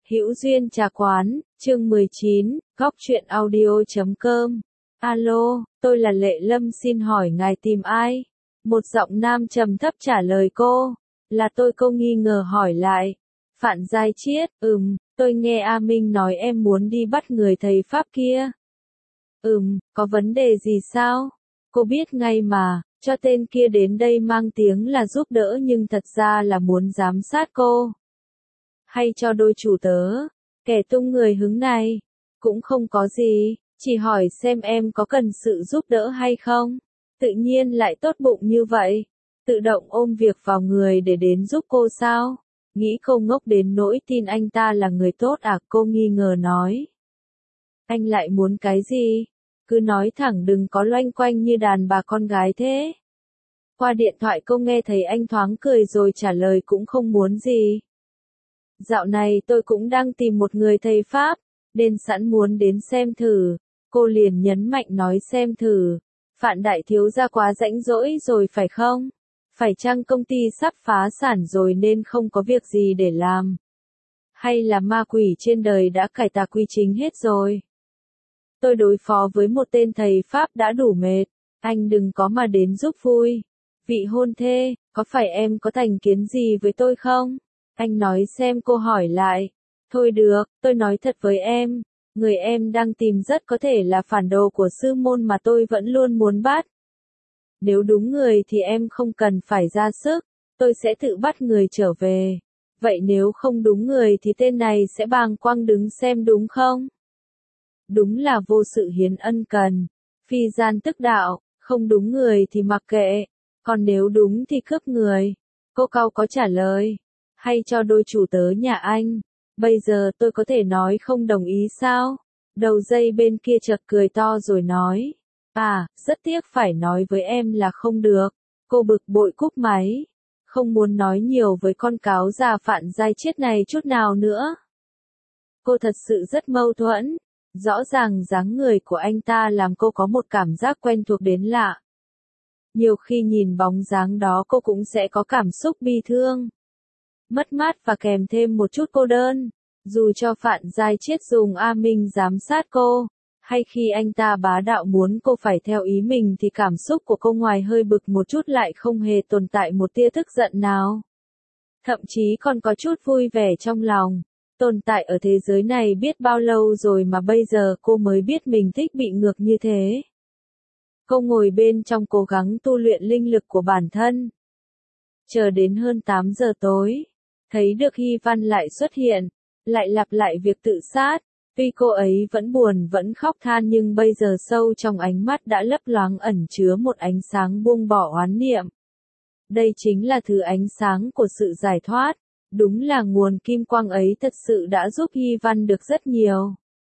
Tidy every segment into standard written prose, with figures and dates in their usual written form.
Hữu Duyên Trà Quán, chương 19, góc truyện audio.com. Alo, tôi là Lệ Lâm, xin hỏi ngài tìm ai? Một giọng nam trầm thấp trả lời cô. Là tôi, cô nghi ngờ hỏi lại. Phạn Giai Chiết, tôi nghe A Minh nói em muốn đi bắt người thầy Pháp kia. Có vấn đề gì sao? Cô biết ngay mà, cho tên kia đến đây mang tiếng là giúp đỡ nhưng thật ra là muốn giám sát cô. Hay cho đôi chủ tớ, kẻ tung người hứng này. Cũng không có gì, chỉ hỏi xem em có cần sự giúp đỡ hay không. Tự nhiên lại tốt bụng như vậy, tự động ôm việc vào người để đến giúp cô sao? Nghĩ cô ngốc đến nỗi tin anh ta là người tốt à? Cô nghi ngờ nói. Anh lại muốn cái gì? Cứ nói thẳng, đừng có loanh quanh như đàn bà con gái thế. Qua điện thoại cô nghe thấy anh thoáng cười rồi trả lời cũng không muốn gì. Dạo này tôi cũng đang tìm một người thầy Pháp, nên sẵn muốn đến xem thử. Cô liền nhấn mạnh nói xem thử. Phạn đại thiếu gia quá rãnh rỗi rồi phải không? Phải chăng công ty sắp phá sản rồi nên không có việc gì để làm? Hay là ma quỷ trên đời đã cải tà quy chính hết rồi? Tôi đối phó với một tên thầy Pháp đã đủ mệt, anh đừng có mà đến giúp vui. Vị hôn thê, có phải em có thành kiến gì với tôi không? Anh nói xem, cô hỏi lại. Thôi được, tôi nói thật với em, người em đang tìm rất có thể là phản đồ của sư môn mà tôi vẫn luôn muốn bắt. Nếu đúng người thì em không cần phải ra sức, tôi sẽ tự bắt người trở về. Vậy nếu không đúng người thì tên này sẽ bàng quang đứng xem đúng không? Đúng là vô sự hiến ân cần, phi gian tức đạo, không đúng người thì mặc kệ, còn nếu đúng thì cướp người. Cô cau có trả lời. Hay cho đôi chủ tớ nhà anh, bây giờ tôi có thể nói không đồng ý sao? Đầu dây bên kia chợt cười to rồi nói. À, rất tiếc phải nói với em là không được. Cô bực bội cúp máy, không muốn nói nhiều với con cáo già Phạn Giai Chiết này chút nào nữa. Cô thật sự rất mâu thuẫn. Rõ ràng dáng người của anh ta làm cô có một cảm giác quen thuộc đến lạ. Nhiều khi nhìn bóng dáng đó cô cũng sẽ có cảm xúc bi thương, mất mát và kèm thêm một chút cô đơn. Dù cho Phạn Giai Chiết dùng A Minh giám sát cô, hay khi anh ta bá đạo muốn cô phải theo ý mình thì cảm xúc của cô ngoài hơi bực một chút lại không hề tồn tại một tia tức giận nào. Thậm chí còn có chút vui vẻ trong lòng. Tồn tại ở thế giới này biết bao lâu rồi mà bây giờ cô mới biết mình thích bị ngược như thế. Cô ngồi bên trong cố gắng tu luyện linh lực của bản thân. Chờ đến hơn 8 giờ tối, thấy được Hy Văn lại xuất hiện, lại lặp lại việc tự sát. Tuy cô ấy vẫn buồn vẫn khóc than nhưng bây giờ sâu trong ánh mắt đã lấp loáng ẩn chứa một ánh sáng buông bỏ oán niệm. Đây chính là thứ ánh sáng của sự giải thoát. Đúng là nguồn kim quang ấy thật sự đã giúp Hy Văn được rất nhiều.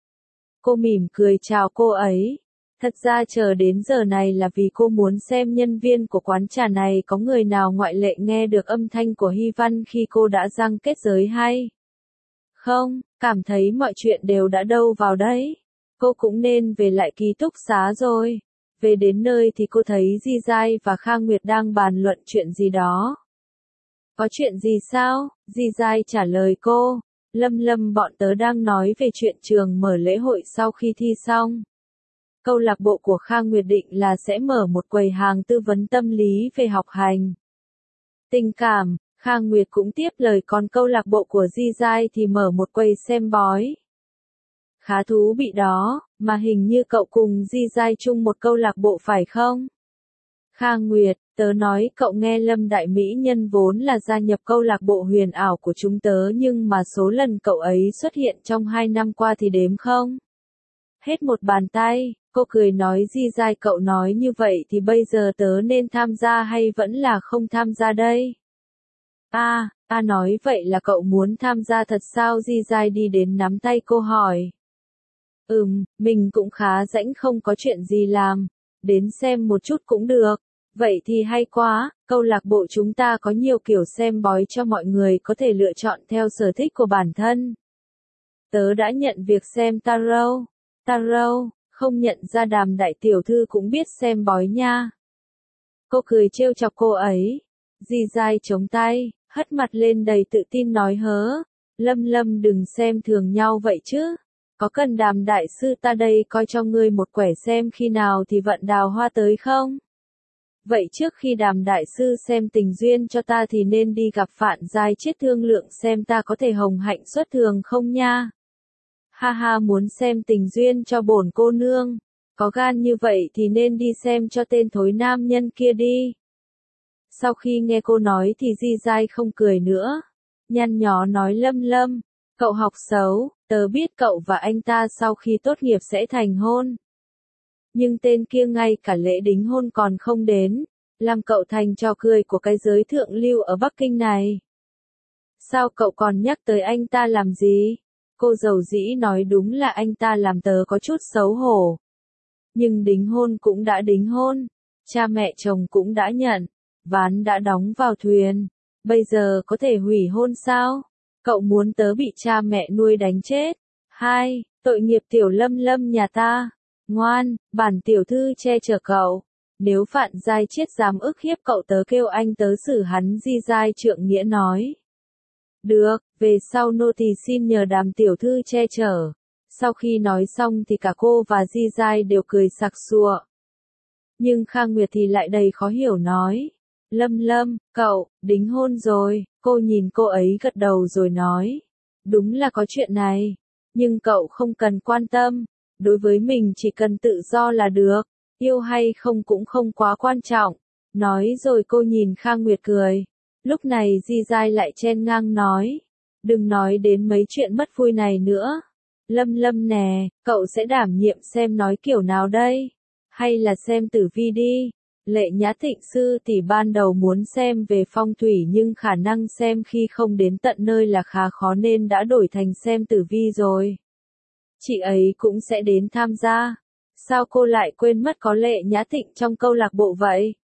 Cô mỉm cười chào cô ấy. Thật ra chờ đến giờ này là vì cô muốn xem nhân viên của quán trà này có người nào ngoại lệ nghe được âm thanh của Hy Văn khi cô đã răng kết giới hay không, cảm thấy mọi chuyện đều đã đâu vào đấy. Cô cũng nên về lại ký túc xá rồi. Về đến nơi thì cô thấy Di Giai và Kha Nguyệt đang bàn luận chuyện gì đó. Có chuyện gì sao? Di Giai trả lời cô. Lâm bọn tớ đang nói về chuyện trường mở lễ hội sau khi thi xong. Câu lạc bộ của Kha Nguyệt định là sẽ mở một quầy hàng tư vấn tâm lý về học hành, tình cảm. Kha Nguyệt cũng tiếp lời, còn câu lạc bộ của Di Giai thì mở một quầy xem bói. Khá thú vị đó, mà hình như cậu cùng Di Giai chung một câu lạc bộ phải không? Kha Nguyệt, tớ nói cậu nghe Lâm Đại Mỹ Nhân vốn là gia nhập câu lạc bộ huyền ảo của chúng tớ nhưng mà số lần cậu ấy xuất hiện trong 2 năm qua thì đếm không? Hết một bàn tay. Cô cười nói, Di Giai cậu nói như vậy thì bây giờ tớ nên tham gia hay vẫn là không tham gia đây? Nói vậy là cậu muốn tham gia thật sao? Di Giai đi đến nắm tay cô hỏi. Mình cũng khá rảnh không có chuyện gì làm. Đến xem một chút cũng được. Vậy thì hay quá, câu lạc bộ chúng ta có nhiều kiểu xem bói cho mọi người có thể lựa chọn theo sở thích của bản thân. Tớ đã nhận việc xem tarot. Tarot, không nhận ra Đàm đại tiểu thư cũng biết xem bói nha. Cô cười trêu chọc cô ấy. Di Giai chống tay, hất mặt lên đầy tự tin nói hớ. Lâm đừng xem thường nhau vậy chứ. Có cần Đàm đại sư ta đây coi cho ngươi một quẻ xem khi nào thì vận đào hoa tới không? Vậy trước khi Đàm đại sư xem tình duyên cho ta thì nên đi gặp Phạn Giai Chiết thương lượng xem ta có thể hồng hạnh xuất thường không nha. Ha ha, muốn xem tình duyên cho bổn cô nương. Có gan như vậy thì nên đi xem cho tên thối nam nhân kia đi. Sau khi nghe cô nói thì Di Giai không cười nữa. Nhăn nhó nói Lâm, cậu học xấu, tớ biết cậu và anh ta sau khi tốt nghiệp sẽ thành hôn. Nhưng tên kia ngay cả lễ đính hôn còn không đến, làm cậu thành trò cười của cái giới thượng lưu ở Bắc Kinh này. Sao cậu còn nhắc tới anh ta làm gì? Cô dầu dĩ nói đúng là anh ta làm tớ có chút xấu hổ. Nhưng đính hôn cũng đã đính hôn, cha mẹ chồng cũng đã nhận, ván đã đóng vào thuyền, bây giờ có thể hủy hôn sao? Cậu muốn tớ bị cha mẹ nuôi đánh chết? Hai, tội nghiệp tiểu Lâm nhà ta. Ngoan, bản tiểu thư che chở cậu. Nếu Phạn Giai Chiết dám ức hiếp cậu tớ kêu anh tớ xử hắn. Di Giai trượng nghĩa nói. Được, về sau nô tỳ xin nhờ Đàm tiểu thư che chở. Sau khi nói xong thì cả cô và Di Giai đều cười sặc sụa. Nhưng Kha Nguyệt thì lại đầy khó hiểu nói. Lâm, cậu, đính hôn rồi. Cô nhìn cô ấy gật đầu rồi nói. Đúng là có chuyện này. Nhưng cậu không cần quan tâm. Đối với mình chỉ cần tự do là được. Yêu hay không cũng không quá quan trọng. Nói rồi cô nhìn Kha Nguyệt cười. Lúc này Di Giai lại chen ngang nói. Đừng nói đến mấy chuyện mất vui này nữa. Lâm nè, cậu sẽ đảm nhiệm xem nói kiểu nào đây? Hay là xem tử vi đi? Lệ Nhã Thịnh sư tỷ ban đầu muốn xem về phong thủy nhưng khả năng xem khi không đến tận nơi là khá khó nên đã đổi thành xem tử vi rồi. Chị ấy cũng sẽ đến tham gia. Sao cô lại quên mất có Lệ Nhã Thịnh trong câu lạc bộ vậy?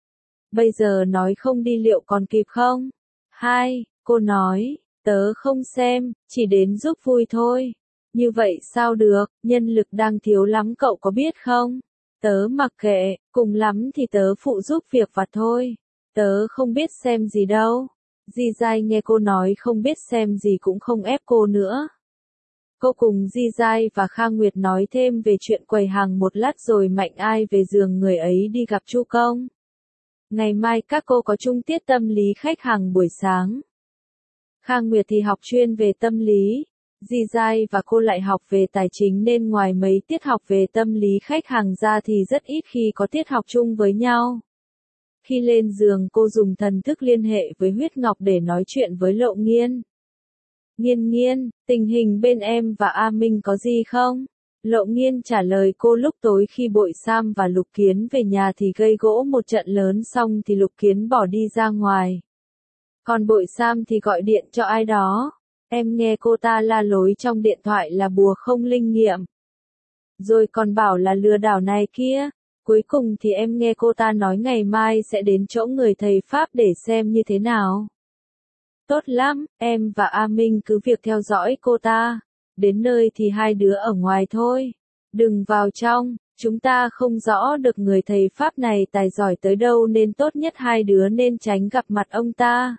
Bây giờ nói không đi liệu còn kịp không? Hai, cô nói, tớ không xem, chỉ đến giúp vui thôi. Như vậy sao được, nhân lực đang thiếu lắm cậu có biết không? Tớ mặc kệ, cùng lắm thì tớ phụ giúp việc vặt thôi. Tớ không biết xem gì đâu. Di Giai nghe cô nói không biết xem gì cũng không ép cô nữa. Cô cùng Di Giai và Kha Nguyệt nói thêm về chuyện quầy hàng một lát rồi Mạnh Ai về giường người ấy đi gặp Chu Công. Ngày mai các cô có chung tiết tâm lý khách hàng buổi sáng. Kha Nguyệt thì học chuyên về tâm lý. Di Giai và cô lại học về tài chính nên ngoài mấy tiết học về tâm lý khách hàng ra thì rất ít khi có tiết học chung với nhau. Khi lên giường cô dùng thần thức liên hệ với Huyết Ngọc để nói chuyện với Lộ Nghiên. Nghiên, tình hình bên em và A Minh có gì không? Lộ Nghiên trả lời cô lúc tối khi Bội Sam và Lục Kiến về nhà thì gây gỗ một trận lớn xong thì Lục Kiến bỏ đi ra ngoài. Còn Bội Sam thì gọi điện cho ai đó. Em nghe cô ta la lối trong điện thoại là bùa không linh nghiệm. Rồi còn bảo là lừa đảo này kia. Cuối cùng thì em nghe cô ta nói ngày mai sẽ đến chỗ người thầy Pháp để xem như thế nào. Tốt lắm, em và A Minh cứ việc theo dõi cô ta. Đến nơi thì hai đứa ở ngoài thôi. Đừng vào trong, chúng ta không rõ được người thầy Pháp này tài giỏi tới đâu nên tốt nhất hai đứa nên tránh gặp mặt ông ta.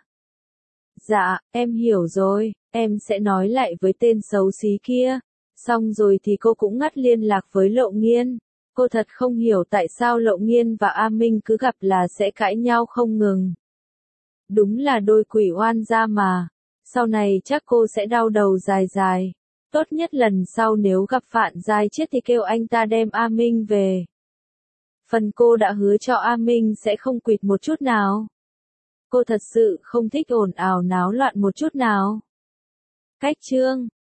Dạ, em hiểu rồi, em sẽ nói lại với tên xấu xí kia. Xong rồi thì cô cũng ngắt liên lạc với Lộ Nghiên. Cô thật không hiểu tại sao Lộ Nghiên và A Minh cứ gặp là sẽ cãi nhau không ngừng. Đúng là đôi quỷ oan gia mà. Sau này chắc cô sẽ đau đầu dài. Tốt nhất lần sau nếu gặp Phạn Giai Chiết thì kêu anh ta đem A Minh về. Phần cô đã hứa cho A Minh sẽ không quỵt một chút nào. Cô thật sự không thích ồn ào náo loạn một chút nào. Cách chương